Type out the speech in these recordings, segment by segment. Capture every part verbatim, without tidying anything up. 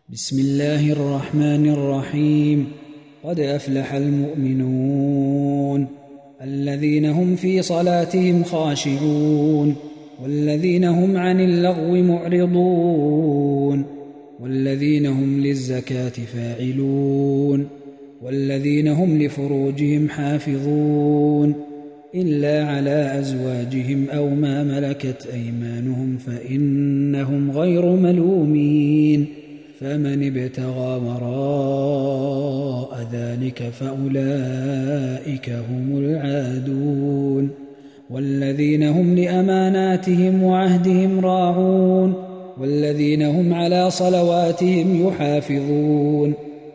بسم الله الرحمن الرحيم. قد أفلح المؤمنون الذين هم في صلاتهم خاشعون والذين هم عن اللغو معرضون والذين هم للزكاة فاعلون والذين هم لفروجهم حافظون إلا على أزواجهم أو ما ملكت أيمانهم فإنهم غير ملومين، فمن ابتغى وراء ذلك فأولئك هم العادون والذين هم لأماناتهم وعهدهم راعون والذين هم على صلواتهم يحافظون،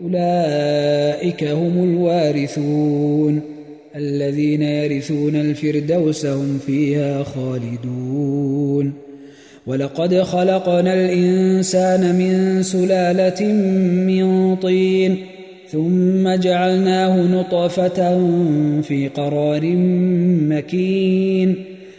أولئك هم الوارثون الذين يرثون الفردوس هم فيها خالدون. ولقد خلقنا الإنسان من سلالة من طين ثم جعلناه نطفة في قرار مكين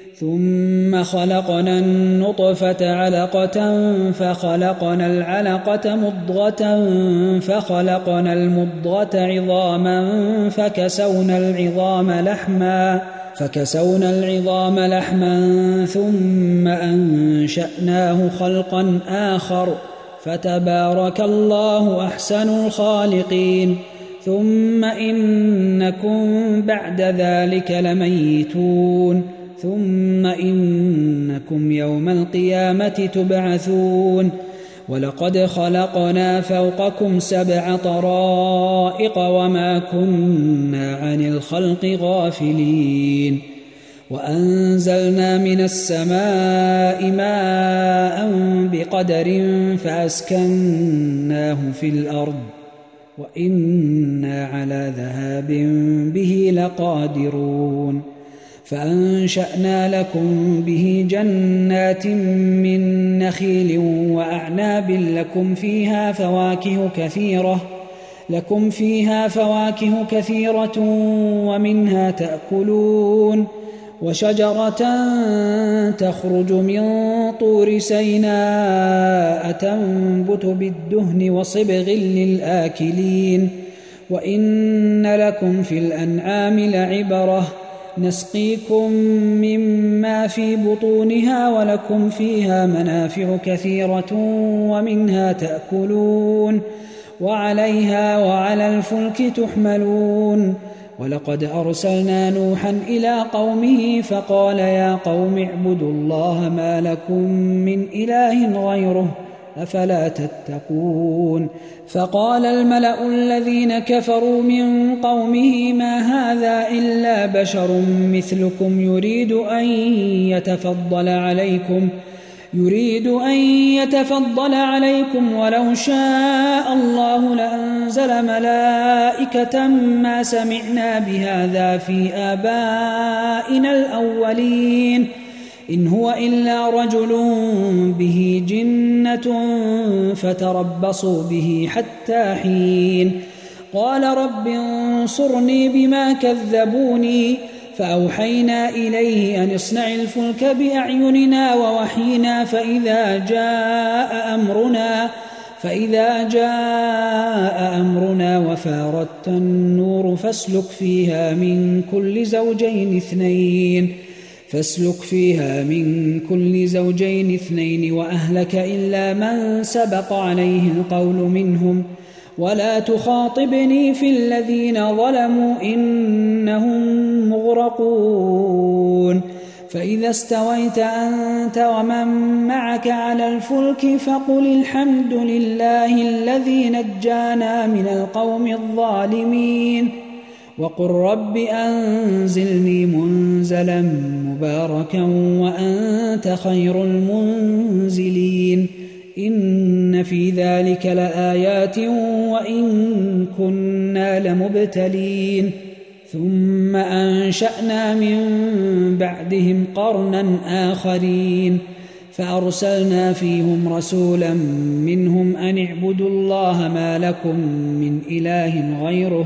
ثم خلقنا النطفة علقة فخلقنا العلقة مضغة فخلقنا المضغة عظاما فكسونا العظام لحما فكسونا العظام لحما ثم أنشأناه خلقا آخر فتبارك الله أحسن الخالقين. ثم إنكم بعد ذلك لميتون ثم إنكم يوم القيامة تبعثون. ولقد خلقنا فوقكم سبع طرائق وما كنا عن الخلق غافلين، وأنزلنا من السماء ماء بقدر فأسكناه في الأرض وإنا على ذهاب به لقادرون. فأنشأنا لكم به جنات من نخيل وأعناب لكم فيها فواكه كثيرة لكم فيها فواكه كثيرة ومنها تأكلون، وشجرة تخرج من طور سيناء تنبت بالدهن وصبغ للآكلين. وإن لكم في الأنعام لعبرة نسقيكم مما في بطونها ولكم فيها منافع كثيرة ومنها تأكلون وعليها وعلى الفلك تحملون. ولقد أرسلنا نوحا إلى قومه فقال يا قوم اعبدوا الله ما لكم من إله غيره أفلا تتقون. فقال الملأ الذين كفروا من قومه ما هذا إلا بشر مثلكم يريد أن يتفضل عليكم يريد أن يتفضل عليكم ولو شاء الله لأنزل ملائكة ما سمعنا بهذا في آبائنا الأولين إن هو إلا رجل به جنة فتربصوا به حتى حين. قال رب انصرني بما كذبوني فأوحينا إليه أن اصنع الفلك بأعيننا ووحينا فإذا جاء أمرنا فإذا جاء أمرنا وفارت النور فاسلك فيها من كل زوجين اثنين فاسلك فيها من كل زوجين اثنين وأهلك إلا من سبق عليه القول منهم ولا تخاطبني في الذين ظلموا إنهم مغرقون. فإذا استويت أنت ومن معك على الفلك فقل الحمد لله الذي نجانا من القوم الظالمين وقل رب أنزلني منزلا مباركا وأنت خير المنزلين. إن في ذلك لآيات وإن كنا لمبتلين. ثم أنشأنا من بعدهم قرنا آخرين فأرسلنا فيهم رسولا منهم أن اعبدوا الله ما لكم من إله غيره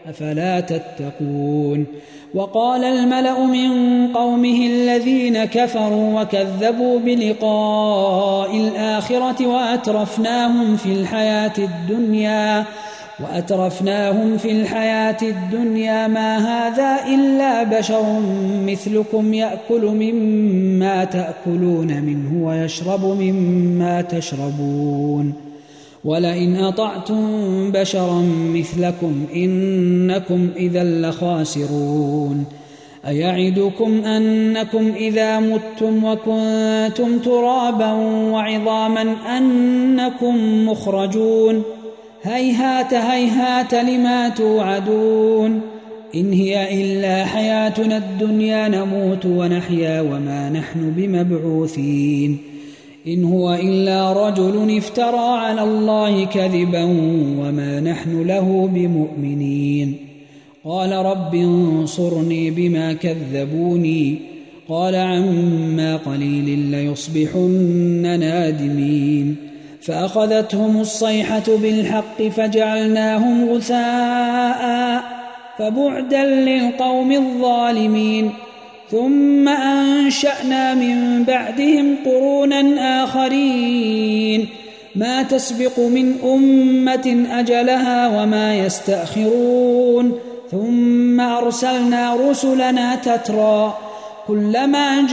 أفلا تتقون. وقال الملأ من قومه الذين كفروا وكذبوا بلقاء الآخرة وأترفناهم في الحياة الدنيا وأترفناهم في الحياة الدنيا ما هذا إلا بشر مثلكم يأكل مما تأكلون منه ويشرب مما تشربون ولئن أطعتم بشرا مثلكم إنكم إذا لخاسرون. أيعدكم أنكم إذا متم وكنتم ترابا وعظاما أنكم مخرجون هيهات هيهات لما توعدون إن هي إلا حياتنا الدنيا نموت ونحيا وما نحن بمبعوثين إن هو إلا رجل افترى على الله كذبا وما نحن له بمؤمنين. قال رب انصرني بما كذبوني قال عما قليل ليصبحن نادمين. فأخذتهم الصيحة بالحق فجعلناهم غثاء فبعدا للقوم الظالمين. ثم أنشأنا من بعدهم قرونا آخرين ما تسبق من أمة أجلها وما يستأخرون. ثم أرسلنا رسلنا تترى كلما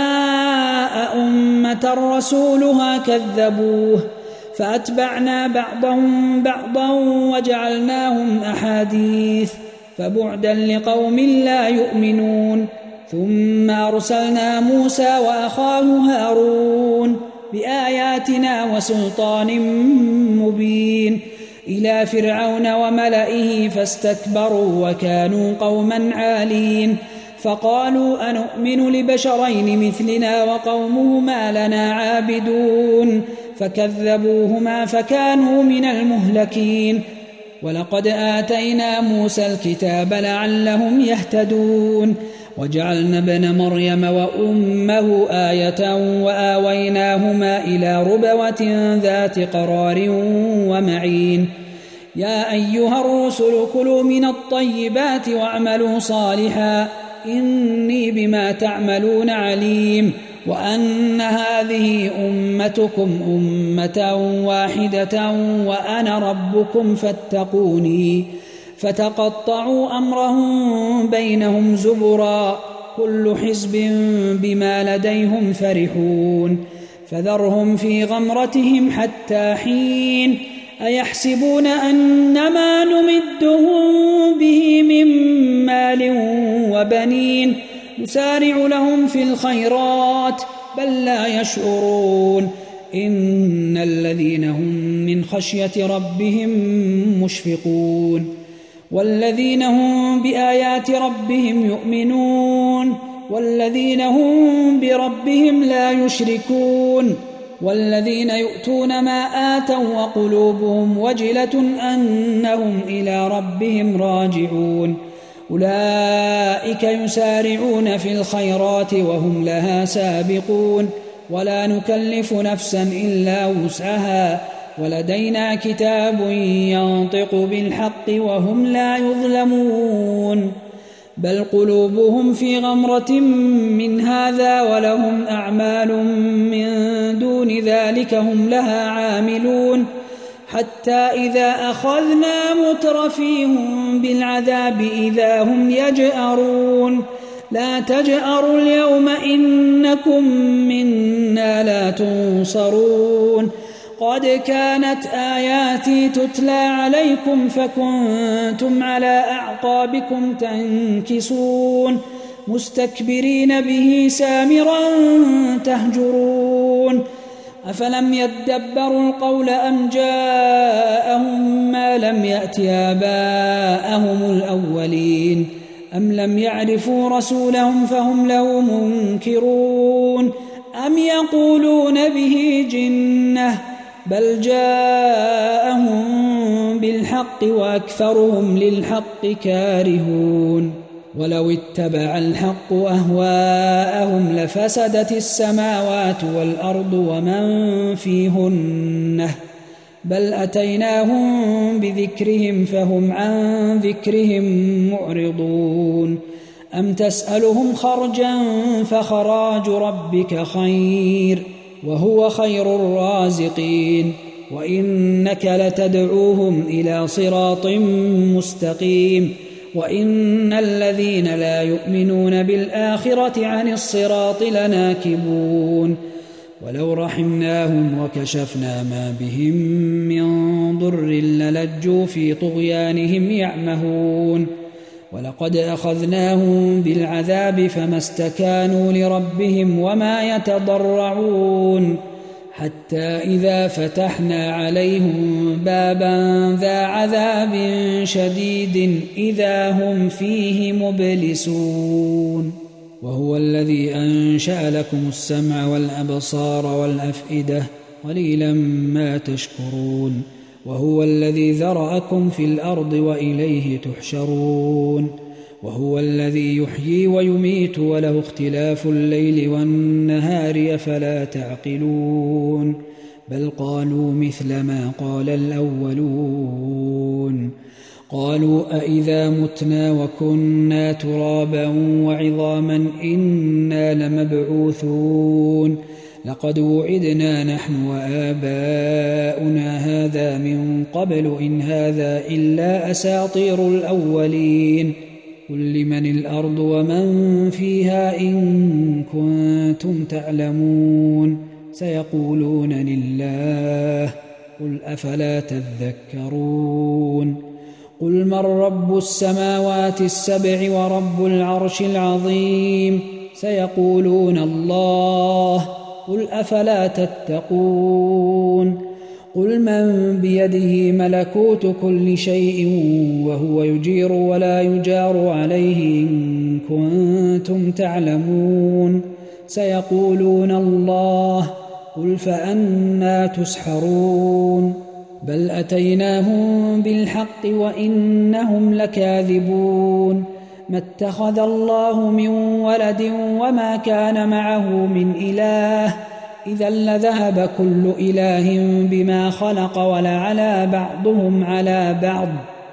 جاء أمة رسولها كذبوه فأتبعنا بعضهم بعضا وجعلناهم أحاديث فبعدا لقوم لا يؤمنون. ثم أرسلنا موسى وأخاه هارون بآياتنا وسلطان مبين إلى فرعون وملئه فاستكبروا وكانوا قوما عالين. فقالوا أنؤمن لبشرين مثلنا وقومهما لنا عابدون فكذبوهما فكانوا من المهلكين. ولقد آتينا موسى الكتاب لعلهم يهتدون وجعلنا ابن مريم وأمه آية وآويناهما إلى ربوة ذات قرار ومعين. يا أيها الرسل كلوا من الطيبات واعملوا صالحا إني بما تعملون عليم. وأن هذه أمتكم أمة واحدة وأنا ربكم فاتقوني. فتقطعوا أمرهم بينهم زبرا كل حزب بما لديهم فرحون. فذرهم في غمرتهم حتى حين. أيحسبون أنما نمدهم به من مال وبنين نسارع لهم في الخيرات بل لا يشعرون. إن الذين هم من خشية ربهم مشفقون والذين هم بآيات ربهم يؤمنون والذين هم بربهم لا يشركون والذين يؤتون ما آتوا وقلوبهم وجلة أنهم إلى ربهم راجعون أولئك يسارعون في الخيرات وهم لها سابقون ولا نكلف نفسا إلا وسعها ولدينا كتاب ينطق بالحق وهم لا يظلمون بل قلوبهم في غمرة من هذا ولهم أعمال من دون ذلك هم لها عاملون حتى إذا أخذنا مترفيهم بالعذاب إذا هم يجأرون لا تجأروا اليوم إنكم منا لا تنصرون قد كانت آياتي تتلى عليكم فكنتم على أعقابكم تنكصون مستكبرين به سامرا تهجرون أفلم يدبروا القول أم جاءهم ما لم يأت آباءهم الأولين أم لم يعرفوا رسولهم فهم له منكرون أم يقولون به جنة بل جاءهم بالحق وأكثرهم للحق كارهون ولو اتبع الحق أهواءهم لفسدت السماوات والأرض ومن فيهن بل أتيناهم بذكرهم فهم عن ذكرهم معرضون أم تسألهم خرجا فخراج ربك خير وهو خير الرازقين وإنك لتدعوهم إلى صراط مستقيم وإن الذين لا يؤمنون بالآخرة عن الصراط لناكبون ولو رحمناهم وكشفنا ما بهم من ضر للجوا في طغيانهم يعمهون ولقد أخذناهم بالعذاب فما استكانوا لربهم وما يتضرعون حتى إذا فتحنا عليهم بابا ذا عذاب شديد إذا هم فيه مبلسون وهو الذي أنشأ لكم السمع والأبصار والأفئدة قليلا ما تشكرون وهو الذي ذرأكم في الأرض وإليه تحشرون وهو الذي يحيي ويميت وله اختلاف الليل والنهار أفلا تعقلون بل قالوا مثل ما قال الأولون قالوا أئذا متنا وكنا ترابا وعظاما إنا لمبعوثون لقد وعدنا نحن وآباؤنا هذا من قبل إن هذا إلا أساطير الأولين قل لمن الأرض ومن فيها إن كنتم تعلمون سيقولون لله قل أفلا تذكرون قل من رب السماوات السبع ورب العرش العظيم سيقولون الله قل أفلا تتقون قل من بيده ملكوت كل شيء وهو يجير ولا يجار عليه إن كنتم تعلمون سيقولون الله قل فأنى تسحرون بل أتيناهم بالحق وإنهم لكاذبون ما اتخذ الله من ولد وما كان معه من إله إذا لذهب كل إله بما خلق ولعلى بعضهم على بعض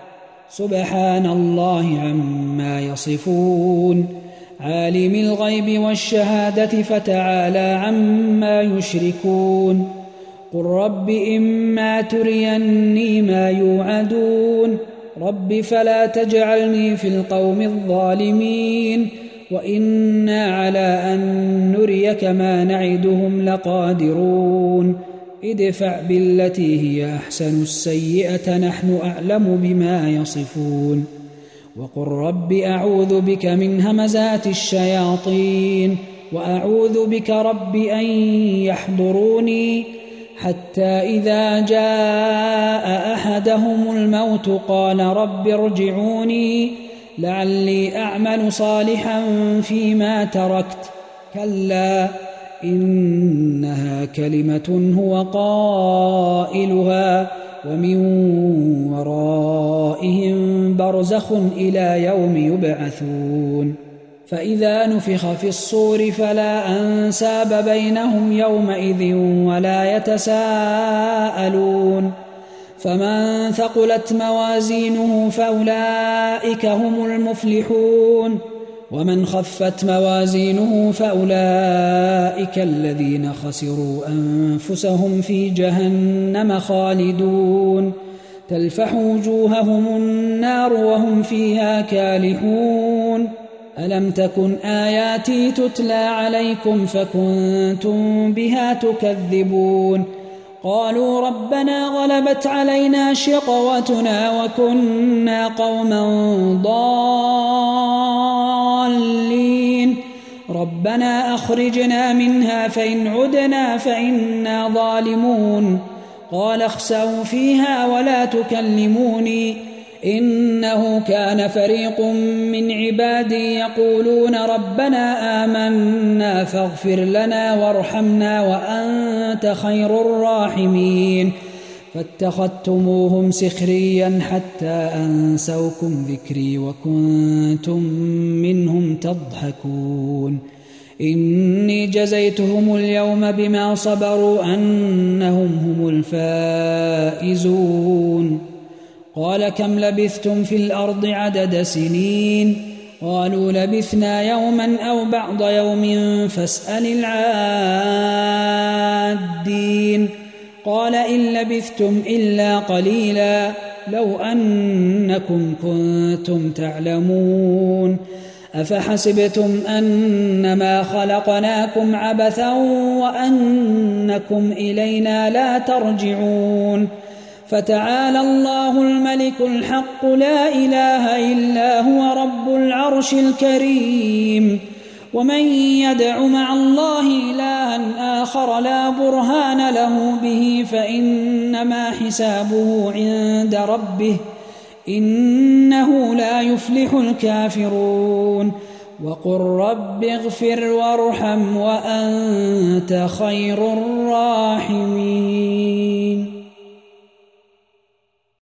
سبحان الله عما يصفون عالم الغيب والشهادة فتعالى عما يشركون قل رب إما تريني ما يوعدون رب فلا تجعلني في القوم الظالمين وإنا على أن نريك ما نعدهم لقادرون ادفع بالتي هي أحسن السيئة نحن أعلم بما يصفون وقل رب أعوذ بك من همزات الشياطين وأعوذ بك رب أن يحضروني حتى إذا جاء أحدهم الموت قال رب ارجعوني لعلي أعمل صالحا فيما تركت كلا إنها كلمة هو قائلها ومن ورائهم برزخ إلى يوم يبعثون فإذا نفخ في الصور فلا أنساب بينهم يومئذ ولا يتساءلون فمن ثقلت موازينه فأولئك هم المفلحون ومن خفت موازينه فأولئك الذين خسروا أنفسهم في جهنم خالدون تلفح وجوههم النار وهم فيها كالحون ألم تكن آياتي تتلى عليكم فكنتم بها تكذبون قالوا ربنا غلبت علينا شقوتنا وكنا قوما ضالين ربنا أخرجنا منها فإن عدنا فإنا ظالمون قال اخسئوا فيها ولا تكلموني إنه كان فريق من عبادي يقولون ربنا آمنا فاغفر لنا وارحمنا وأنت خير الراحمين فاتخذتموهم سخريا حتى أنسوكم ذكري وكنتم منهم تضحكون إني جزيتهم اليوم بما صبروا أنهم هم الفائزون قال كم لبثتم في الأرض عدد سنين قالوا لبثنا يوما أو بعض يوم فاسأل العادين قال إن لبثتم إلا قليلا لو أنكم كنتم تعلمون أفحسبتم أنما خلقناكم عبثا وأنكم إلينا لا ترجعون فتعالى الله الملك الحق لا إله إلا هو رب العرش الكريم ومن يدع مع الله إلها آخر لا برهان له به فإنما حسابه عند ربه إنه لا يفلح الكافرون وقل رب اغفر وارحم وأنت خير الراحمين